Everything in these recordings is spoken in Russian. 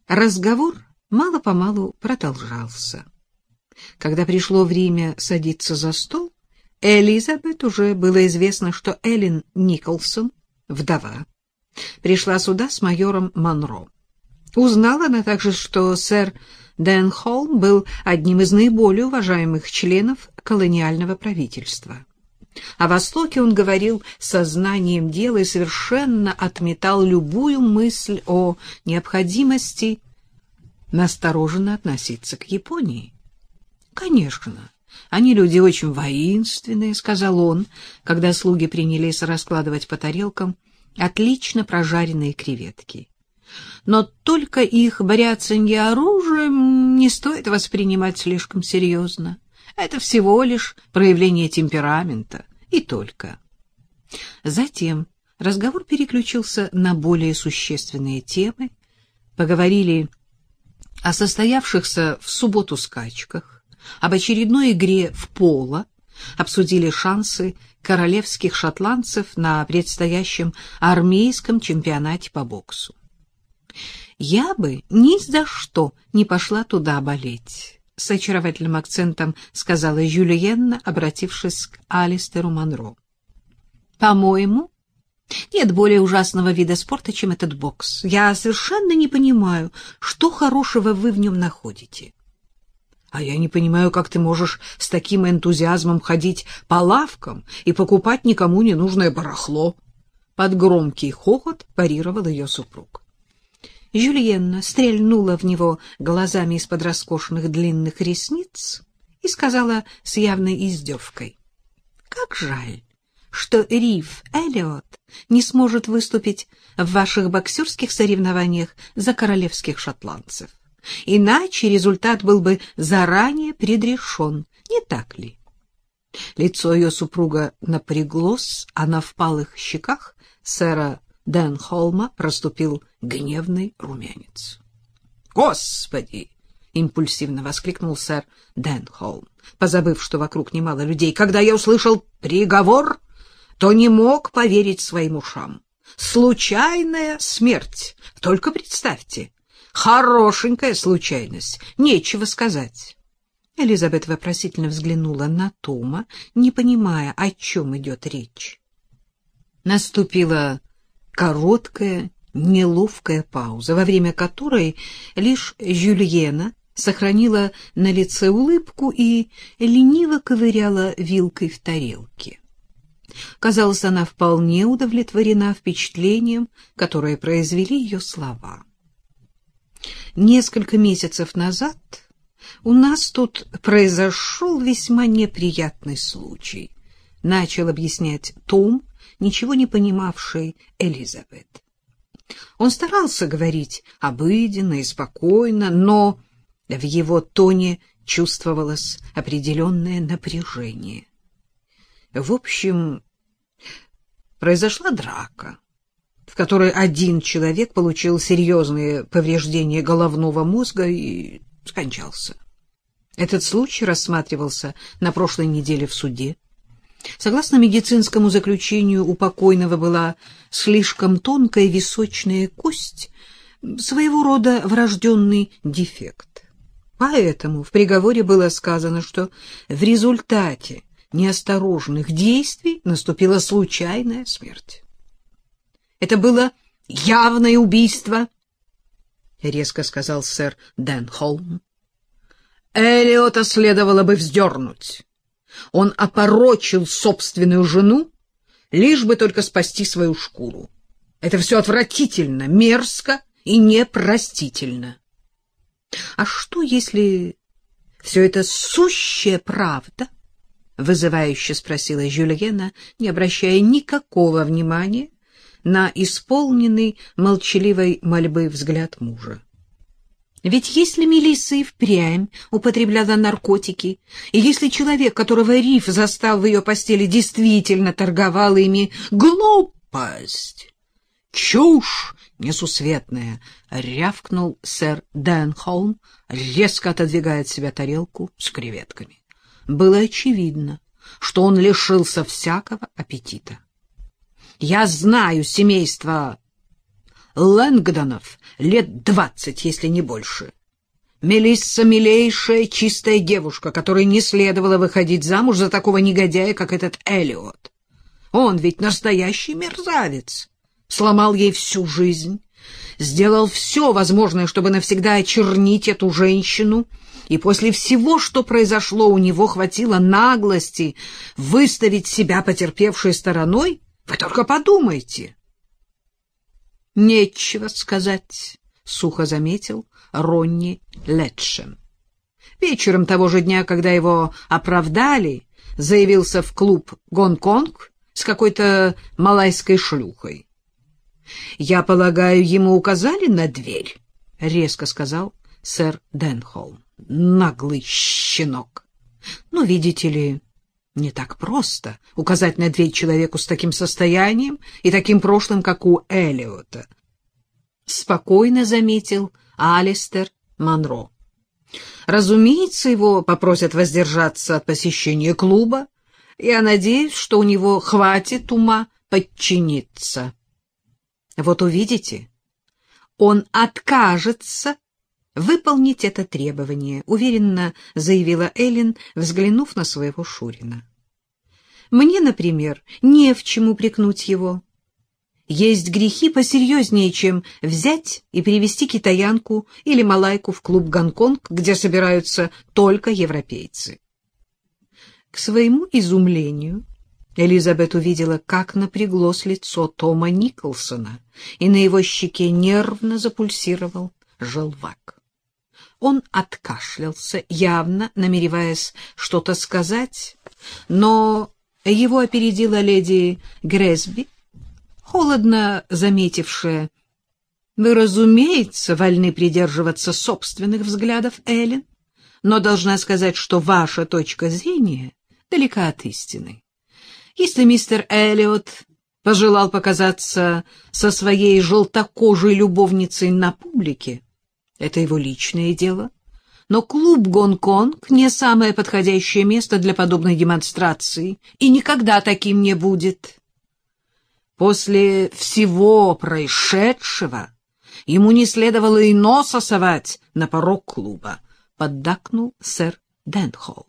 Разговор мало-помалу продолжался. Когда пришло время садиться за стол, Элизабет уже было известно, что Эллен Николсон, вдова, пришла сюда с майором Монро. Узнала она также, что сэр Денхолм был одним из наиболее уважаемых членов колониального правительства. О Востоке он говорил со знанием дела и совершенно отметал любую мысль о необходимости настороженно относиться к Японии. «Конечно, они люди очень воинственные», — сказал он, когда слуги принялись раскладывать по тарелкам отлично прожаренные креветки. «Но только их бряцанье оружием не стоит воспринимать слишком серьезно. Это всего лишь проявление темперамента, и только». Затем разговор переключился на более существенные темы. Поговорили о состоявшихся в субботу скачках, об очередной игре в поло, обсудили шансы королевских шотландцев на предстоящем армейском чемпионате по боксу. «Я бы ни за что не пошла туда болеть», — с очаровательным акцентом сказала Жюльенна, обратившись к Алистеру Монро. «По-моему, нет более ужасного вида спорта, чем этот бокс. Я совершенно не понимаю, что хорошего вы в нем находите». «А я не понимаю, как ты можешь с таким энтузиазмом ходить по лавкам и покупать никому не нужное барахло?» Под громкий хохот парировал ее супруг. Жюльенна стрельнула в него глазами из-под роскошных длинных ресниц и сказала с явной издевкой: «Как жаль, что Риф Эллиот не сможет выступить в ваших боксерских соревнованиях за королевских шотландцев. Иначе результат был бы заранее предрешен, не так ли?» Лицо ее супруга напряглось, а на впалых щеках сэра Денхолма проступил гневный румянец. «Господи!» — импульсивно воскликнул сэр Денхолм, позабыв, что вокруг немало людей. «Когда я услышал приговор, то не мог поверить своим ушам. Случайная смерть! Только представьте! Хорошенькая случайность! Нечего сказать!» Элизабет вопросительно взглянула на Тома, не понимая, о чем идет речь. Наступила короткая, неловкая пауза, во время которой лишь Жюльена сохранила на лице улыбку и лениво ковыряла вилкой в тарелке. Казалось, она вполне удовлетворена впечатлением, которое произвели ее слова. «Несколько месяцев назад у нас тут произошел весьма неприятный случай», — начал объяснять Том, ничего не понимавший Элизабет. Он старался говорить обыденно и спокойно, но в его тоне чувствовалось определенное напряжение. В общем, произошла драка, в которой один человек получил серьезные повреждения головного мозга и скончался. Этот случай рассматривался на прошлой неделе в суде. Согласно медицинскому заключению, у покойного была слишком тонкая височная кость, своего рода врожденный дефект. Поэтому в приговоре было сказано, что в результате неосторожных действий наступила случайная смерть. «Это было явное убийство», — резко сказал сэр Денхолм. «Эллиота следовало бы вздернуть. Он опорочил собственную жену, лишь бы только спасти свою шкуру. Это все отвратительно, мерзко и непростительно». «А что, если все это сущая правда?» — вызывающе спросила Жюльена, не обращая никакого внимания на исполненный молчаливой мольбы взгляд мужа. «Ведь если Мелисса и впрямь употребляла наркотики, и если человек, которого Риф застал в ее постели, действительно торговал ими...» «Глупость! Чушь несусветная!» — рявкнул сэр Денхолм, резко отодвигая от себя тарелку с креветками. Было очевидно, что он лишился всякого аппетита. «Я знаю семейство Лэнгдонов лет 20, если не больше. Мелисса — милейшая, чистая девушка, которой не следовало выходить замуж за такого негодяя, как этот Эллиот. Он ведь настоящий мерзавец. Сломал ей всю жизнь, сделал все возможное, чтобы навсегда очернить эту женщину, и после всего, что произошло, у него хватило наглости выставить себя потерпевшей стороной. Вы только подумайте. — Нечего сказать, — сухо заметил Ронни Летшем. Вечером того же дня, когда его оправдали, заявился в клуб «Гонконг» с какой-то малайской шлюхой. — Я полагаю, ему указали на дверь, — резко сказал сэр Денхолм. — Наглый щенок. Ну, видите ли, не так просто указать на дверь человеку с таким состоянием и таким прошлым, как у Эллиота. Спокойно заметил Алистер Монро. Разумеется, его попросят воздержаться от посещения клуба. Я надеюсь, что у него хватит ума подчиниться. Вот увидите, он откажется выполнить это требование, уверенно заявила Эллен, взглянув на своего Шурина. Мне, например, не в чем упрекнуть его. Есть грехи посерьезнее, чем взять и перевести китаянку или малайку в клуб «Гонконг», где собираются только европейцы. К своему изумлению Элизабет увидела, как напряглось лицо Тома Николсона, и на его щеке нервно запульсировал желвак. Он откашлялся, явно намереваясь что-то сказать, но его опередила леди Грэсби, холодно заметившая: «Вы, разумеется, вольны придерживаться собственных взглядов, Эллен, но должна сказать, что ваша точка зрения далека от истины. Если мистер Эллиот пожелал показаться со своей желтокожей любовницей на публике, это его личное дело, но клуб «Гонконг» не самое подходящее место для подобной демонстрации и никогда таким не будет. После всего происшедшего ему не следовало и носа совать на порог клуба, поддакнул сэр Денхолм.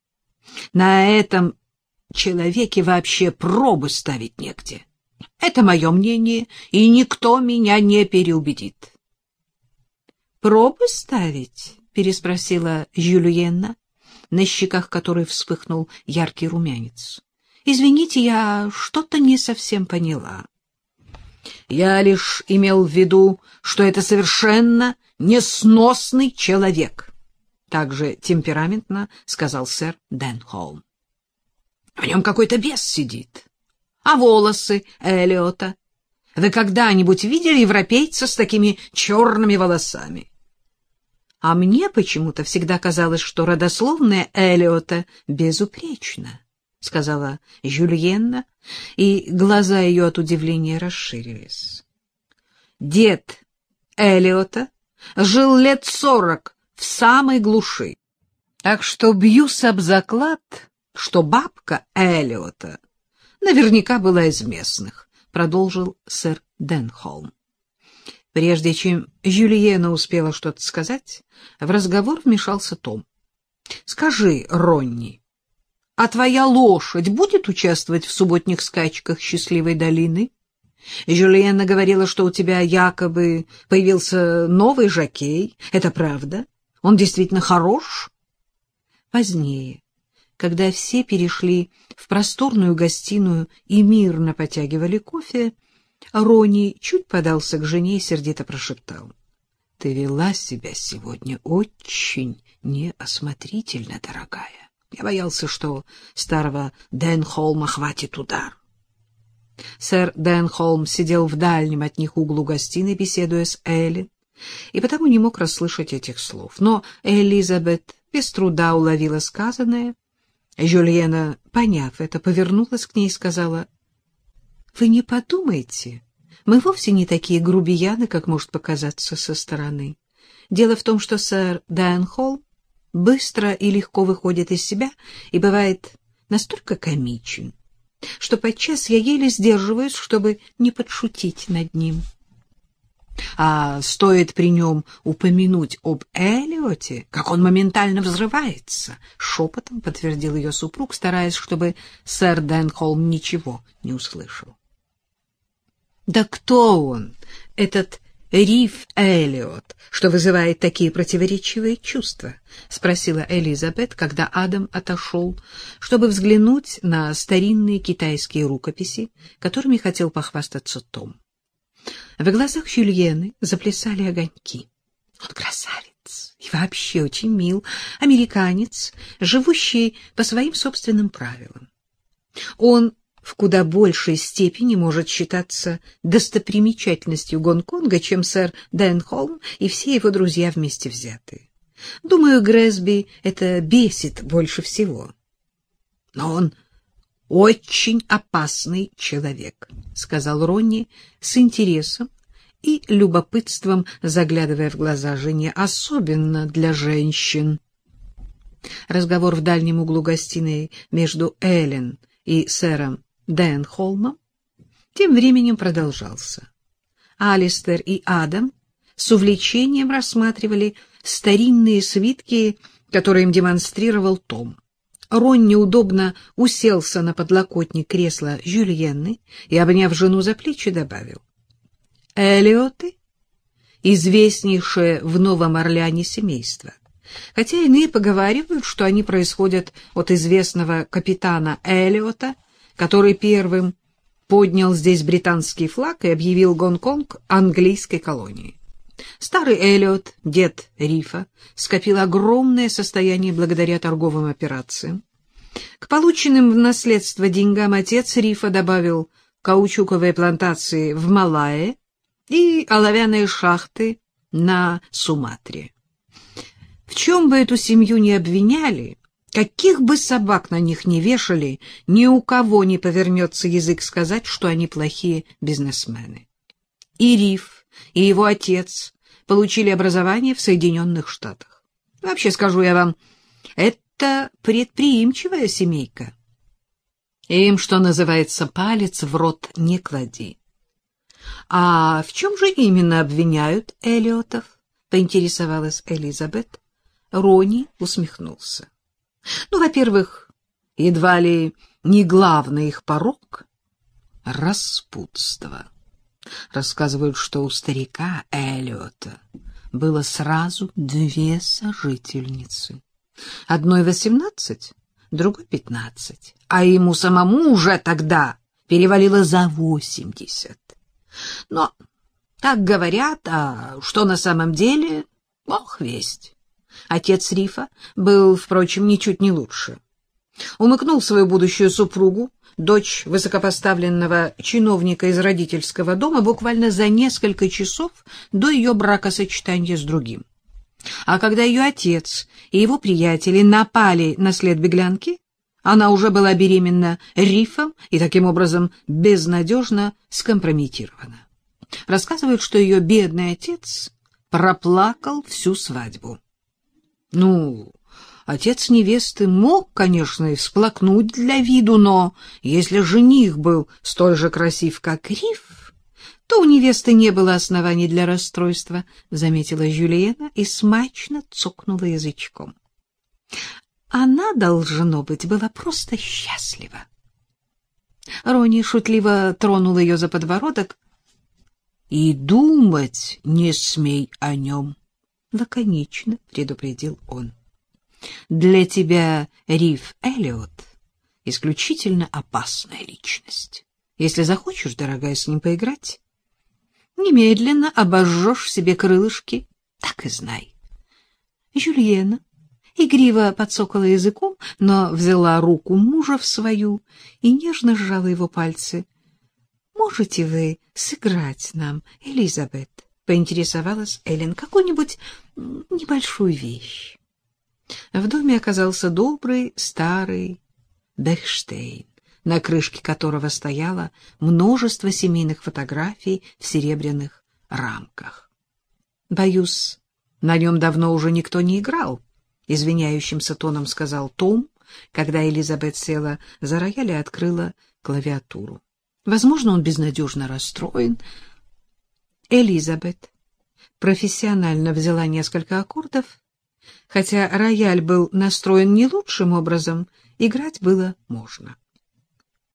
На этом человеке вообще пробы ставить негде. Это мое мнение, и никто меня не переубедит. — Пробы ставить? — переспросила Жюльенна, на щеках которой вспыхнул яркий румянец. — Извините, я что-то не совсем поняла. — Я лишь имел в виду, что это совершенно несносный человек, — также темпераментно сказал сэр Денхолм. — В нем какой-то бес сидит. А волосы Эллиота? Вы когда-нибудь видели европейца с такими черными волосами? А мне почему-то всегда казалось, что родословная Эллиота безупречна, — сказала Жюльенна, и глаза ее от удивления расширились. Дед Эллиота жил лет 40 в самой глуши, так что бьюсь об заклад, что бабка Эллиота наверняка была из местных, — продолжил сэр Денхолм. Прежде чем Жюльенна успела что-то сказать, в разговор вмешался Том. — Скажи, Ронни, а твоя лошадь будет участвовать в субботних скачках Счастливой долины? Жюльенна говорила, что у тебя якобы появился новый жокей. Это правда? Он действительно хорош? Позднее, когда все перешли в просторную гостиную и мирно потягивали кофе, Ронни чуть подался к жене и сердито прошептал: — Ты вела себя сегодня очень неосмотрительно, дорогая. Я боялся, что старого Денхолма хватит удар. Сэр Денхолм сидел в дальнем от них углу гостиной, беседуя с Эллен, и потому не мог расслышать этих слов. Но Элизабет без труда уловила сказанное. Жюльенна, поняв это, повернулась к ней и сказала: — Вы не подумайте, мы вовсе не такие грубияны, как может показаться со стороны. Дело в том, что сэр Денхолм быстро и легко выходит из себя и бывает настолько комичен, что подчас я еле сдерживаюсь, чтобы не подшутить над ним. А стоит при нем упомянуть об Эллиоте, как он моментально взрывается, — шепотом подтвердил ее супруг, стараясь, чтобы сэр Денхолм ничего не услышал. — Да кто он, этот Риф Эллиот, что вызывает такие противоречивые чувства? — спросила Элизабет, когда Адам отошел, чтобы взглянуть на старинные китайские рукописи, которыми хотел похвастаться Том. В глазах Жюльены заплясали огоньки. Он красавец и вообще очень мил, американец, живущий по своим собственным правилам. Он в куда большей степени может считаться достопримечательностью Гонконга, чем сэр Денхолм и все его друзья вместе взятые. Думаю, Грэсби это бесит больше всего. Но он очень опасный человек, — сказал Ронни с интересом и любопытством, заглядывая в глаза жене, — особенно для женщин. Разговор в дальнем углу гостиной между Эллен и сэром Денхолмом тем временем продолжался. Алистер и Адам с увлечением рассматривали старинные свитки, которые им демонстрировал Том. Ронни удобно уселся на подлокотник кресла Жюльенны и, обняв жену за плечи, добавил: «Эллиоты — известнейшее в Новом Орлеане семейство, хотя иные поговаривают, что они происходят от известного капитана Эллиота, который первым поднял здесь британский флаг и объявил Гонконг английской колонией. Старый Эллиот, дед Рифа, скопил огромное состояние благодаря торговым операциям. К полученным в наследство деньгам отец Рифа добавил каучуковые плантации в Малайе и оловянные шахты на Суматре. В чем бы эту семью ни обвиняли, каких бы собак на них ни вешали, ни у кого не повернется язык сказать, что они плохие бизнесмены. И Риф, и его отец получили образование в Соединенных Штатах. Вообще, скажу я вам, это предприимчивая семейка. Им, что называется, палец в рот не клади. — А в чем же именно обвиняют Эллиотов? — поинтересовалась Элизабет. Ронни усмехнулся. — Ну, во-первых, едва ли не главный их порок — распутство. Рассказывают, что у старика Эллиота было сразу 2 сожительницы. Одной 18, другой 15, а ему самому уже тогда перевалило за 80. Но так говорят, а что на самом деле, бог весть. Отец Рифа был, впрочем, ничуть не лучше. Умыкнул свою будущую супругу, дочь высокопоставленного чиновника из родительского дома, буквально за несколько часов до ее бракосочетания с другим. А когда ее отец и его приятели напали на след беглянки, она уже была беременна Рифом и таким образом безнадежно скомпрометирована. Рассказывают, что ее бедный отец проплакал всю свадьбу. Ну, отец невесты мог, конечно, и всплакнуть для виду, но если жених был столь же красив, как Риф, то у невесты не было оснований для расстройства, — заметила Жюльена и смачно цокнула язычком. Она, должно быть, была просто счастлива. Ронни шутливо тронул ее за подбородок. — И думать не смей о нем, — лаконично предупредил он. — Для тебя Риф Эллиот — исключительно опасная личность. Если захочешь, дорогая, с ним поиграть, немедленно обожжешь себе крылышки, так и знай. Жюльена игриво подсокала языком, но взяла руку мужа в свою и нежно сжала его пальцы. — Можете вы сыграть нам, Элизабет? — поинтересовалась Эллен. — Какую-нибудь небольшую вещь. В доме оказался добрый старый Бехштейн, на крышке которого стояло множество семейных фотографий в серебряных рамках. — Боюсь, на нем давно уже никто не играл, — извиняющимся тоном сказал Том, когда Элизабет села за рояль и открыла клавиатуру. Возможно, он безнадежно расстроен. Элизабет профессионально взяла несколько аккордов. Хотя рояль был настроен не лучшим образом, играть было можно.